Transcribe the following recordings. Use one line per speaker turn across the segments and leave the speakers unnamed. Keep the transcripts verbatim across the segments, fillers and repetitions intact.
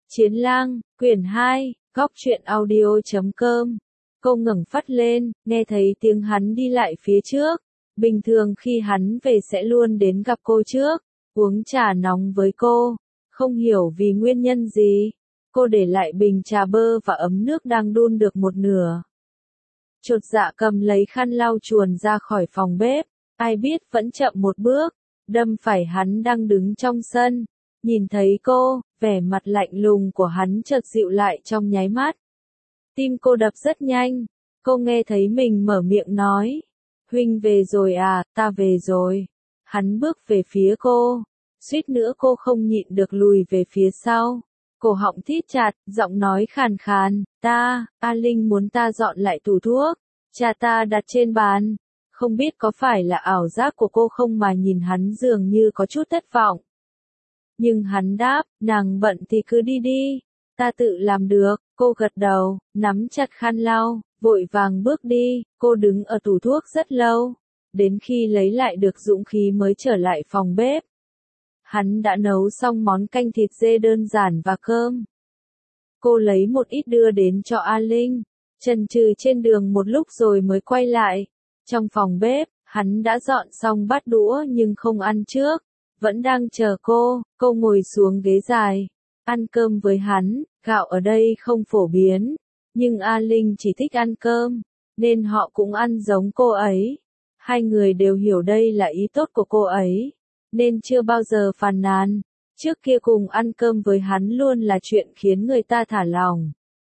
Chiến lang, quyển hai, góc truyện audio.com. Cô ngẩng phát lên, nghe thấy tiếng hắn đi lại phía trước. Bình thường khi hắn về sẽ luôn đến gặp cô trước, uống trà nóng với cô. Không hiểu vì nguyên nhân gì, cô để lại bình trà bơ và ấm nước đang đun được một nửa. Chột dạ cầm lấy khăn lau chuồn ra khỏi phòng bếp, ai biết vẫn chậm một bước, đâm phải hắn đang đứng trong sân. Nhìn thấy cô, vẻ mặt lạnh lùng của hắn chợt dịu lại trong nháy mắt. Tim cô đập rất nhanh, cô nghe thấy mình mở miệng nói. Huynh về rồi à, ta về rồi. Hắn bước về phía cô, suýt nữa cô không nhịn được lùi về phía sau. Cổ họng thít chặt, giọng nói khàn khàn, ta, A Linh muốn ta dọn lại tủ thuốc. Cha ta đặt trên bàn. Không biết có phải là ảo giác của cô không mà nhìn hắn dường như có chút thất vọng. Nhưng hắn đáp, nàng bận thì cứ đi đi, ta tự làm được. Cô gật đầu, nắm chặt khăn lau, vội vàng bước đi. Cô đứng ở tủ thuốc rất lâu, đến khi lấy lại được dũng khí mới trở lại phòng bếp. Hắn đã nấu xong món canh thịt dê đơn giản và cơm. Cô lấy một ít đưa đến cho A Linh, chần chừ trên đường một lúc rồi mới quay lại. Trong phòng bếp, hắn đã dọn xong bát đũa nhưng không ăn trước, vẫn đang chờ cô. Cô ngồi xuống ghế dài, ăn cơm với hắn. Gạo ở đây không phổ biến, nhưng A Linh chỉ thích ăn cơm, nên họ cũng ăn giống cô ấy. Hai người đều hiểu đây là ý tốt của cô ấy, nên chưa bao giờ phàn nàn. Trước kia cùng ăn cơm với hắn luôn là chuyện khiến người ta thả lỏng.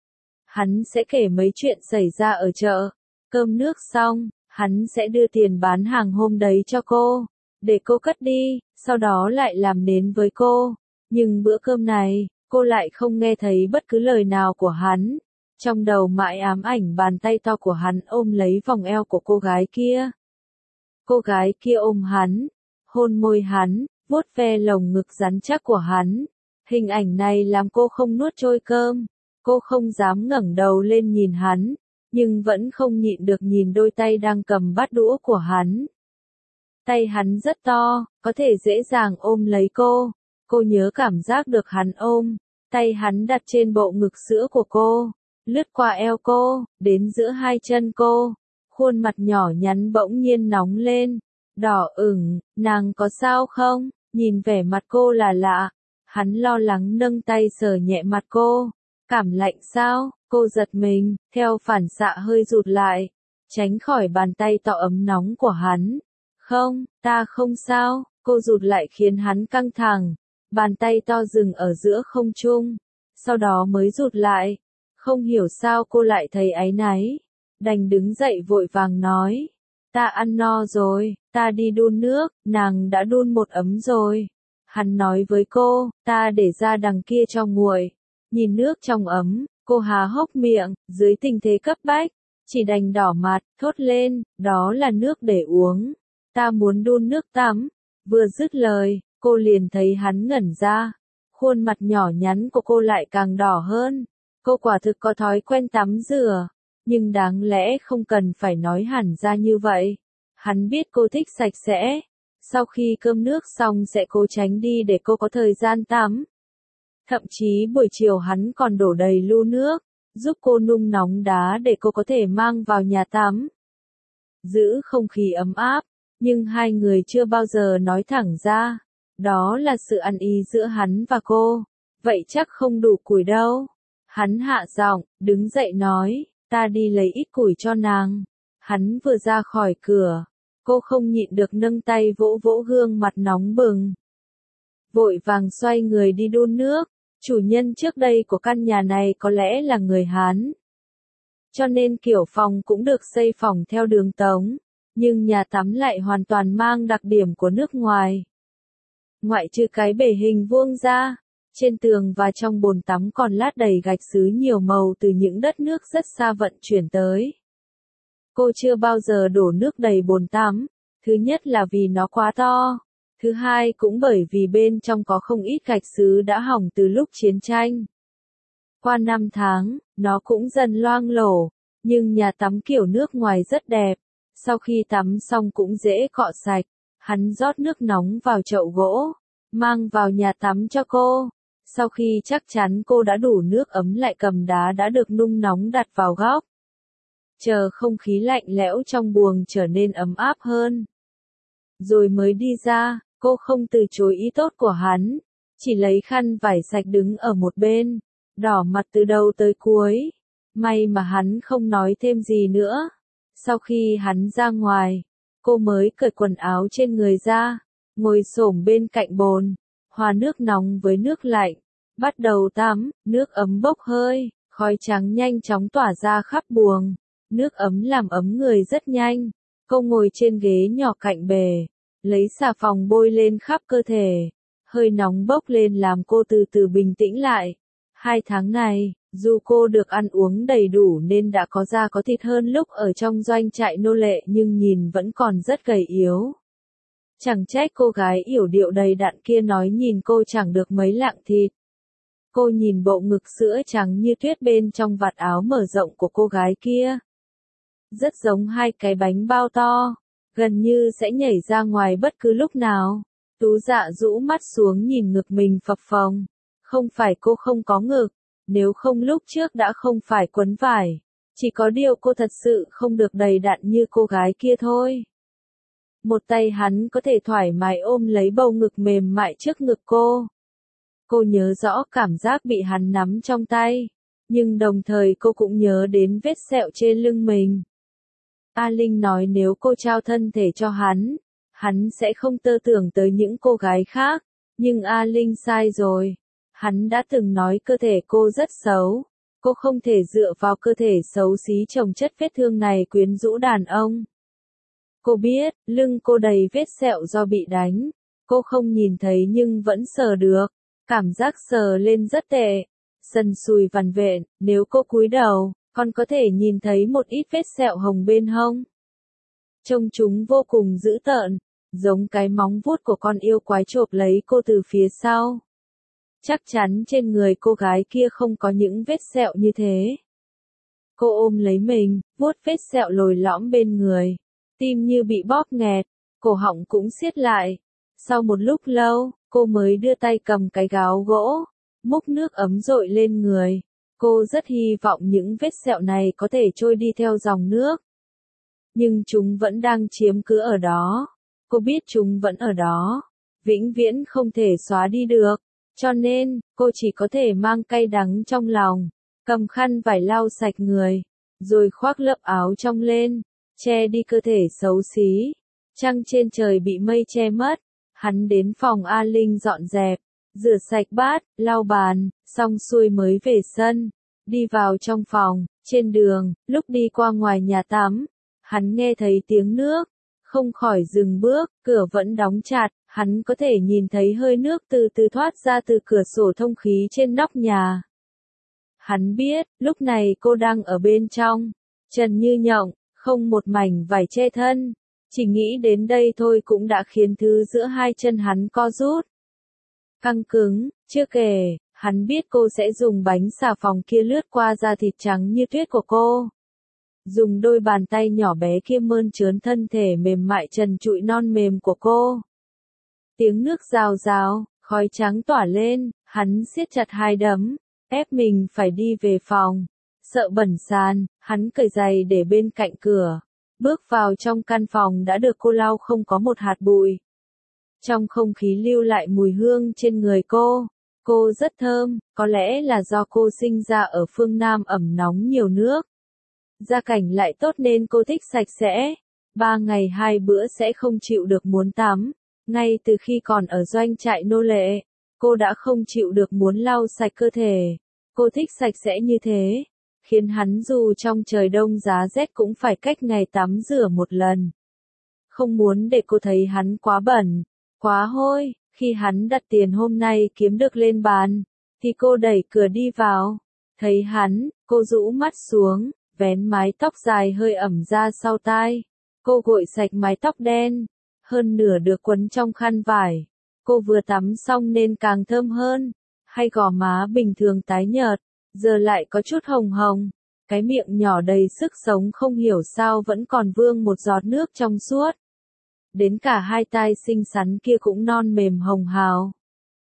Hắn sẽ kể mấy chuyện xảy ra ở chợ. Cơm nước xong, hắn sẽ đưa tiền bán hàng hôm đấy cho cô, để cô cất đi, sau đó lại làm nến với cô. Nhưng bữa cơm này, cô lại không nghe thấy bất cứ lời nào của hắn. Trong đầu mãi ám ảnh bàn tay to của hắn ôm lấy vòng eo của cô gái kia. Cô gái kia ôm hắn, hôn môi hắn, vuốt ve lồng ngực rắn chắc của hắn. Hình ảnh này làm cô không nuốt trôi cơm. Cô không dám ngẩng đầu lên nhìn hắn, nhưng vẫn không nhịn được nhìn đôi tay đang cầm bát đũa của hắn. Tay hắn rất to, có thể dễ dàng ôm lấy cô. Cô nhớ cảm giác được hắn ôm, tay hắn đặt trên bộ ngực sữa của cô, lướt qua eo cô, đến giữa hai chân cô. Khuôn mặt nhỏ nhắn bỗng nhiên nóng lên, đỏ ửng. Nàng có sao không? Nhìn vẻ mặt cô là lạ. Hắn lo lắng nâng tay sờ nhẹ mặt cô. Cảm lạnh sao? Cô giật mình, theo phản xạ hơi rụt lại, tránh khỏi bàn tay to ấm nóng của hắn. Không, ta không sao. Cô rụt lại khiến hắn căng thẳng. Bàn tay to dừng ở giữa không trung, sau đó mới rụt lại. Không hiểu sao cô lại thấy áy náy, đành đứng dậy vội vàng nói. Ta ăn no rồi, ta đi đun nước. Nàng đã đun một ấm rồi. Hắn nói với cô, ta để ra đằng kia cho nguội. Nhìn nước trong ấm, cô há hốc miệng, dưới tình thế cấp bách, chỉ đành đỏ mặt, thốt lên, đó là nước để uống. Ta muốn đun nước tắm. Vừa dứt lời, cô liền thấy hắn ngẩn ra. Khuôn mặt nhỏ nhắn của cô lại càng đỏ hơn. Cô quả thực có thói quen tắm rửa, nhưng đáng lẽ không cần phải nói hẳn ra như vậy. Hắn biết cô thích sạch sẽ. Sau khi cơm nước xong sẽ cố tránh đi để cô có thời gian tắm. Thậm chí buổi chiều hắn còn đổ đầy lu nước, giúp cô nung nóng đá để cô có thể mang vào nhà tắm. Giữ không khí ấm áp, nhưng hai người chưa bao giờ nói thẳng ra. Đó là sự ăn ý giữa hắn và cô. Vậy chắc không đủ củi đâu. Hắn hạ giọng, đứng dậy nói, ta đi lấy ít củi cho nàng. Hắn vừa ra khỏi cửa, cô không nhịn được nâng tay vỗ vỗ gương mặt nóng bừng. Vội vàng xoay người đi đun nước. Chủ nhân trước đây của căn nhà này có lẽ là người Hán, cho nên kiểu phòng cũng được xây phòng theo đường Tống. Nhưng nhà tắm lại hoàn toàn mang đặc điểm của nước ngoài. Ngoại trừ cái bể hình vuông ra, trên tường và trong bồn tắm còn lát đầy gạch sứ nhiều màu từ những đất nước rất xa vận chuyển tới. Cô chưa bao giờ đổ nước đầy bồn tắm, thứ nhất là vì nó quá to, thứ hai cũng bởi vì bên trong có không ít gạch sứ đã hỏng từ lúc chiến tranh. Qua năm tháng, nó cũng dần loang lổ, nhưng nhà tắm kiểu nước ngoài rất đẹp. Sau khi tắm xong cũng dễ cọ sạch. Hắn rót nước nóng vào chậu gỗ, mang vào nhà tắm cho cô. Sau khi chắc chắn cô đã đủ nước ấm lại cầm đá đã được nung nóng đặt vào góc. Chờ không khí lạnh lẽo trong buồng trở nên ấm áp hơn. Rồi mới đi ra, cô không từ chối ý tốt của hắn, chỉ lấy khăn vải sạch đứng ở một bên, đỏ mặt từ đầu tới cuối. May mà hắn không nói thêm gì nữa. Sau khi hắn ra ngoài, cô mới cởi quần áo trên người ra, ngồi xổm bên cạnh bồn, hòa nước nóng với nước lạnh, bắt đầu tắm, nước ấm bốc hơi, khói trắng nhanh chóng tỏa ra khắp buồng, nước ấm làm ấm người rất nhanh. Cô ngồi trên ghế nhỏ cạnh bể, lấy xà phòng bôi lên khắp cơ thể, hơi nóng bốc lên làm cô từ từ bình tĩnh lại. Hai tháng này, dù cô được ăn uống đầy đủ nên đã có da có thịt hơn lúc ở trong doanh trại nô lệ nhưng nhìn vẫn còn rất gầy yếu. Chẳng trách cô gái yểu điệu đầy đặn kia nói nhìn cô chẳng được mấy lạng thịt. Cô nhìn bộ ngực sữa trắng như tuyết bên trong vạt áo mở rộng của cô gái kia. Rất giống hai cái bánh bao to, gần như sẽ nhảy ra ngoài bất cứ lúc nào. Tú Dạ rũ mắt xuống nhìn ngực mình phập phồng. Không phải cô không có ngực, nếu không lúc trước đã không phải quấn vải. Chỉ có điều cô thật sự không được đầy đặn như cô gái kia thôi. Một tay hắn có thể thoải mái ôm lấy bầu ngực mềm mại trước ngực cô. Cô nhớ rõ cảm giác bị hắn nắm trong tay, nhưng đồng thời cô cũng nhớ đến vết sẹo trên lưng mình. A Linh nói nếu cô trao thân thể cho hắn, hắn sẽ không tơ tưởng tới những cô gái khác, nhưng A Linh sai rồi. Hắn đã từng nói cơ thể cô rất xấu, cô không thể dựa vào cơ thể xấu xí chồng chất vết thương này quyến rũ đàn ông. Cô biết, lưng cô đầy vết sẹo do bị đánh, cô không nhìn thấy nhưng vẫn sờ được, cảm giác sờ lên rất tệ, sần sùi vằn vện, nếu cô cúi đầu, còn có thể nhìn thấy một ít vết sẹo hồng bên hông. Trông chúng vô cùng dữ tợn, giống cái móng vuốt của con yêu quái chộp lấy cô từ phía sau. Chắc chắn trên người cô gái kia không có những vết sẹo như thế. Cô ôm lấy mình, vuốt vết sẹo lồi lõm bên người, tim như bị bóp nghẹt, cổ họng cũng siết lại. Sau một lúc lâu, cô mới đưa tay cầm cái gáo gỗ, múc nước ấm dội lên người. Cô rất hy vọng những vết sẹo này có thể trôi đi theo dòng nước. Nhưng chúng vẫn đang chiếm cứ ở đó. Cô biết chúng vẫn ở đó, vĩnh viễn không thể xóa đi được. Cho nên, cô chỉ có thể mang cay đắng trong lòng, cầm khăn vải lau sạch người, rồi khoác lớp áo trong lên, che đi cơ thể xấu xí. Trăng trên trời bị mây che mất, hắn đến phòng A Linh dọn dẹp, rửa sạch bát, lau bàn, xong xuôi mới về sân, đi vào trong phòng. Trên đường, lúc đi qua ngoài nhà tắm, hắn nghe thấy tiếng nước, không khỏi dừng bước, cửa vẫn đóng chặt. Hắn có thể nhìn thấy hơi nước từ từ thoát ra từ cửa sổ thông khí trên nóc nhà. Hắn biết, lúc này cô đang ở bên trong, trần như nhộng, không một mảnh vải che thân. Chỉ nghĩ đến đây thôi cũng đã khiến thứ giữa hai chân hắn co rút. Căng cứng, chưa kể, hắn biết cô sẽ dùng bánh xà phòng kia lướt qua da thịt trắng như tuyết của cô. Dùng đôi bàn tay nhỏ bé kia mơn trớn thân thể mềm mại trần trụi non mềm của cô. Tiếng nước rào rào, khói trắng tỏa lên, hắn siết chặt hai đấm, ép mình phải đi về phòng. Sợ bẩn sàn, hắn cởi giày để bên cạnh cửa. Bước vào trong căn phòng đã được cô lau không có một hạt bụi. Trong không khí lưu lại mùi hương trên người cô. Cô rất thơm, có lẽ là do cô sinh ra ở phương Nam ẩm nóng nhiều nước. Gia cảnh lại tốt nên cô thích sạch sẽ. Ba ngày hai bữa sẽ không chịu được muốn tắm. Ngay từ khi còn ở doanh trại nô lệ, cô đã không chịu được muốn lau sạch cơ thể. Cô thích sạch sẽ như thế, khiến hắn dù trong trời đông giá rét cũng phải cách ngày tắm rửa một lần. Không muốn để cô thấy hắn quá bẩn, quá hôi. Khi hắn đặt tiền hôm nay kiếm được lên bàn, thì cô đẩy cửa đi vào. Thấy hắn, cô rũ mắt xuống, vén mái tóc dài hơi ẩm ra sau tai. Cô gội sạch mái tóc đen, hơn nửa được quấn trong khăn vải. Cô vừa tắm xong nên càng thơm hơn. Hay gò má bình thường tái nhợt, giờ lại có chút hồng hồng. Cái miệng nhỏ đầy sức sống không hiểu sao vẫn còn vương một giọt nước trong suốt. Đến cả hai tai xinh xắn kia cũng non mềm hồng hào.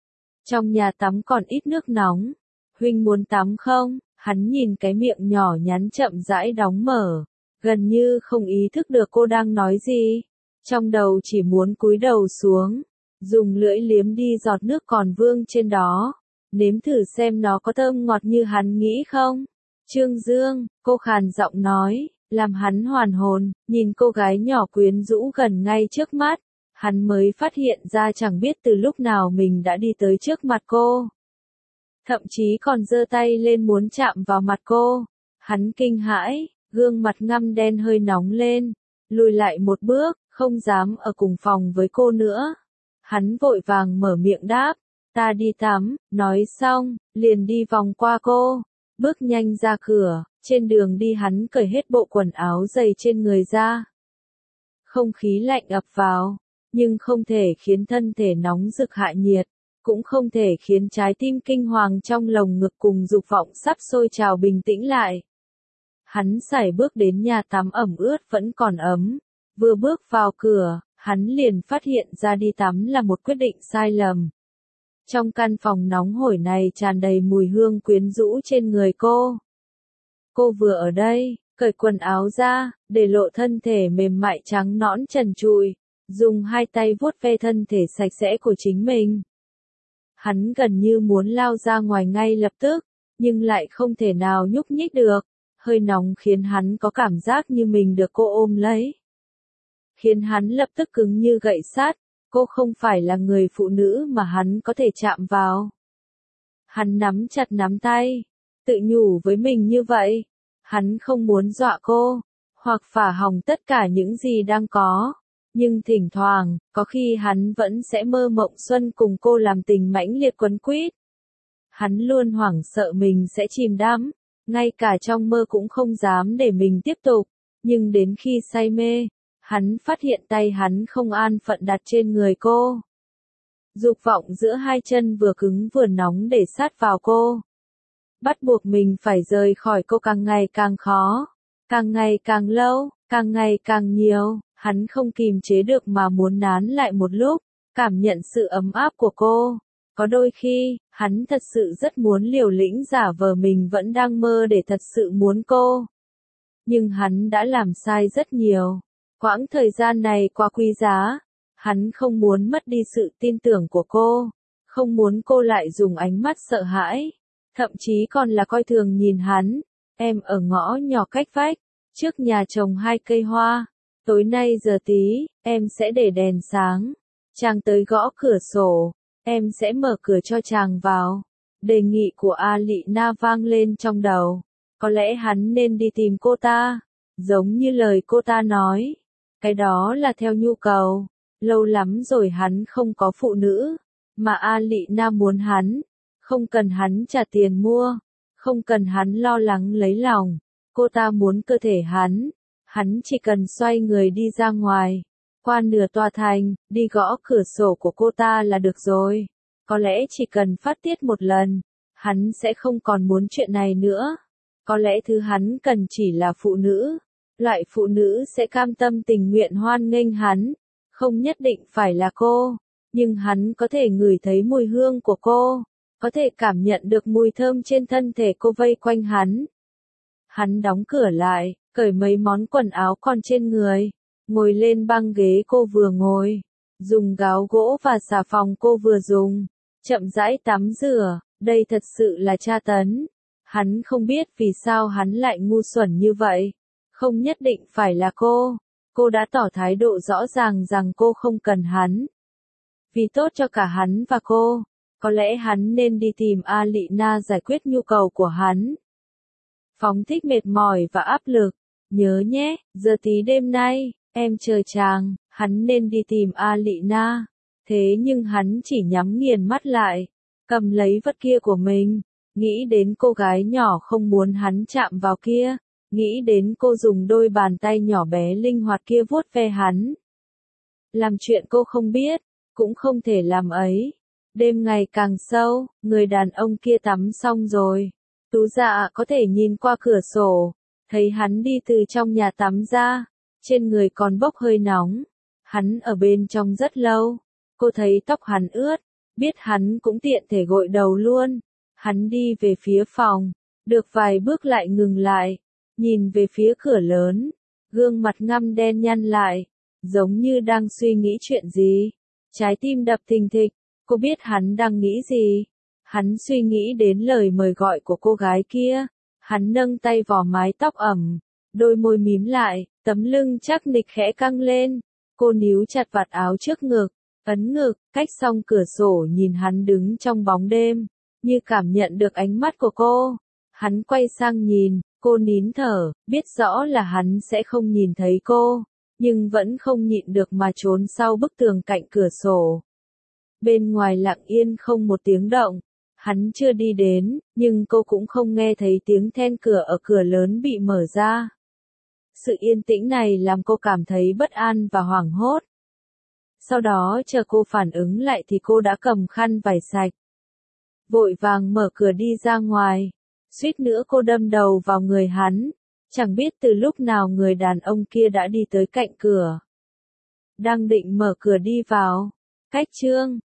Trong nhà tắm còn ít nước nóng. Huynh muốn tắm không? Hắn nhìn cái miệng nhỏ nhắn chậm rãi đóng mở. Gần như không ý thức được cô đang nói gì. Trong đầu chỉ muốn cúi đầu xuống. Dùng lưỡi liếm đi giọt nước còn vương trên đó. Nếm thử xem nó có thơm ngọt như hắn nghĩ không? Trương Dương, cô khàn giọng nói, làm hắn hoàn hồn, nhìn cô gái nhỏ quyến rũ gần ngay trước mắt. Hắn mới phát hiện ra chẳng biết từ lúc nào mình đã đi tới trước mặt cô. Thậm chí còn giơ tay lên muốn chạm vào mặt cô. Hắn kinh hãi, gương mặt ngăm đen hơi nóng lên, lùi lại một bước, không dám ở cùng phòng với cô nữa. Hắn vội vàng mở miệng đáp, ta đi tắm, nói xong, liền đi vòng qua cô, bước nhanh ra cửa, trên đường đi hắn cởi hết bộ quần áo dày trên người ra. Không khí lạnh ập vào, nhưng không thể khiến thân thể nóng rực hạ nhiệt, cũng không thể khiến trái tim kinh hoàng trong lồng ngực cùng dục vọng sắp sôi trào bình tĩnh lại. Hắn sải bước đến nhà tắm ẩm ướt vẫn còn ấm, vừa bước vào cửa, hắn liền phát hiện ra đi tắm là một quyết định sai lầm. Trong căn phòng nóng hổi này tràn đầy mùi hương quyến rũ trên người cô. Cô vừa ở đây, cởi quần áo ra, để lộ thân thể mềm mại trắng nõn trần trụi, dùng hai tay vuốt ve thân thể sạch sẽ của chính mình. Hắn gần như muốn lao ra ngoài ngay lập tức, nhưng lại không thể nào nhúc nhích được. Hơi nóng khiến hắn có cảm giác như mình được cô ôm lấy. Khiến hắn lập tức cứng như gậy sắt, cô không phải là người phụ nữ mà hắn có thể chạm vào. Hắn nắm chặt nắm tay, tự nhủ với mình như vậy. Hắn không muốn dọa cô, hoặc phá hỏng tất cả những gì đang có. Nhưng thỉnh thoảng, có khi hắn vẫn sẽ mơ mộng xuân cùng cô làm tình mãnh liệt quấn quýt. Hắn luôn hoảng sợ mình sẽ chìm đắm, ngay cả trong mơ cũng không dám để mình tiếp tục. Nhưng đến khi say mê, hắn phát hiện tay hắn không an phận đặt trên người cô. Dục vọng giữa hai chân vừa cứng vừa nóng để sát vào cô. Bắt buộc mình phải rời khỏi cô càng ngày càng khó, càng ngày càng lâu, càng ngày càng nhiều. Hắn không kìm chế được mà muốn nán lại một lúc, cảm nhận sự ấm áp của cô. Có đôi khi, hắn thật sự rất muốn liều lĩnh giả vờ mình vẫn đang mơ để thật sự muốn cô. Nhưng hắn đã làm sai rất nhiều. Quãng thời gian này quá quý giá. Hắn không muốn mất đi sự tin tưởng của cô. Không muốn cô lại dùng ánh mắt sợ hãi. Thậm chí còn là coi thường nhìn hắn. Em ở ngõ nhỏ cách vách, trước nhà trồng hai cây hoa. Tối nay giờ tí, em sẽ để đèn sáng. Chàng tới gõ cửa sổ, em sẽ mở cửa cho chàng vào. Đề nghị của A Lị Na vang lên trong đầu. Có lẽ hắn nên đi tìm cô ta. Giống như lời cô ta nói. Cái đó là theo nhu cầu. Lâu lắm rồi hắn không có phụ nữ. Mà A Lị Na muốn hắn. Không cần hắn trả tiền mua. Không cần hắn lo lắng lấy lòng. Cô ta muốn cơ thể hắn. Hắn chỉ cần xoay người đi ra ngoài, qua nửa tòa thành, đi gõ cửa sổ của cô ta là được rồi. Có lẽ chỉ cần phát tiết một lần, hắn sẽ không còn muốn chuyện này nữa. Có lẽ thứ hắn cần chỉ là phụ nữ. Loại phụ nữ sẽ cam tâm tình nguyện hoan nghênh hắn. Không nhất định phải là cô, nhưng hắn có thể ngửi thấy mùi hương của cô, có thể cảm nhận được mùi thơm trên thân thể cô vây quanh hắn. Hắn đóng cửa lại, cởi mấy món quần áo còn trên người, ngồi lên băng ghế cô vừa ngồi, dùng gáo gỗ và xà phòng cô vừa dùng, chậm rãi tắm rửa. Đây thật sự là tra tấn. Hắn không biết vì sao hắn lại ngu xuẩn như vậy. Không nhất định phải là cô. Cô đã tỏ thái độ rõ ràng rằng cô không cần hắn. Vì tốt cho cả hắn và cô, có lẽ hắn nên đi tìm A Lị Na giải quyết nhu cầu của hắn. Phóng thích mệt mỏi và áp lực. Nhớ nhé, giờ tí đêm nay, em chờ chàng. Hắn nên đi tìm A Lị Na. Thế nhưng hắn chỉ nhắm nghiền mắt lại, cầm lấy vật kia của mình, nghĩ đến cô gái nhỏ không muốn hắn chạm vào kia, nghĩ đến cô dùng đôi bàn tay nhỏ bé linh hoạt kia vuốt ve hắn. Làm chuyện cô không biết, cũng không thể làm ấy. Đêm ngày càng sâu, người đàn ông kia tắm xong rồi. Tú Dạ có thể nhìn qua cửa sổ, thấy hắn đi từ trong nhà tắm ra, trên người còn bốc hơi nóng. Hắn ở bên trong rất lâu. Cô thấy tóc hắn ướt, biết hắn cũng tiện thể gội đầu luôn. Hắn đi về phía phòng, được vài bước lại ngừng lại, nhìn về phía cửa lớn, gương mặt ngăm đen nhăn lại, giống như đang suy nghĩ chuyện gì. Trái tim đập thình thịch, cô biết hắn đang nghĩ gì. Hắn suy nghĩ đến lời mời gọi của cô gái kia. Hắn nâng tay vò mái tóc ẩm, đôi môi mím lại, tấm lưng chắc nịch khẽ căng lên. Cô níu chặt vạt áo trước ngực, ấn ngực, cách song cửa sổ nhìn hắn đứng trong bóng đêm, như cảm nhận được ánh mắt của cô. Hắn quay sang nhìn, cô nín thở, biết rõ là hắn sẽ không nhìn thấy cô, nhưng vẫn không nhịn được mà trốn sau bức tường cạnh cửa sổ. Bên ngoài lặng yên không một tiếng động. Hắn chưa đi đến, nhưng cô cũng không nghe thấy tiếng then cửa ở cửa lớn bị mở ra. Sự yên tĩnh này làm cô cảm thấy bất an và hoảng hốt. Sau đó chờ cô phản ứng lại thì cô đã cầm khăn vải sạch. Vội vàng mở cửa đi ra ngoài. Suýt nữa cô đâm đầu vào người hắn. Chẳng biết từ lúc nào người đàn ông kia đã đi tới cạnh cửa. Đang định mở cửa đi vào. Cách chương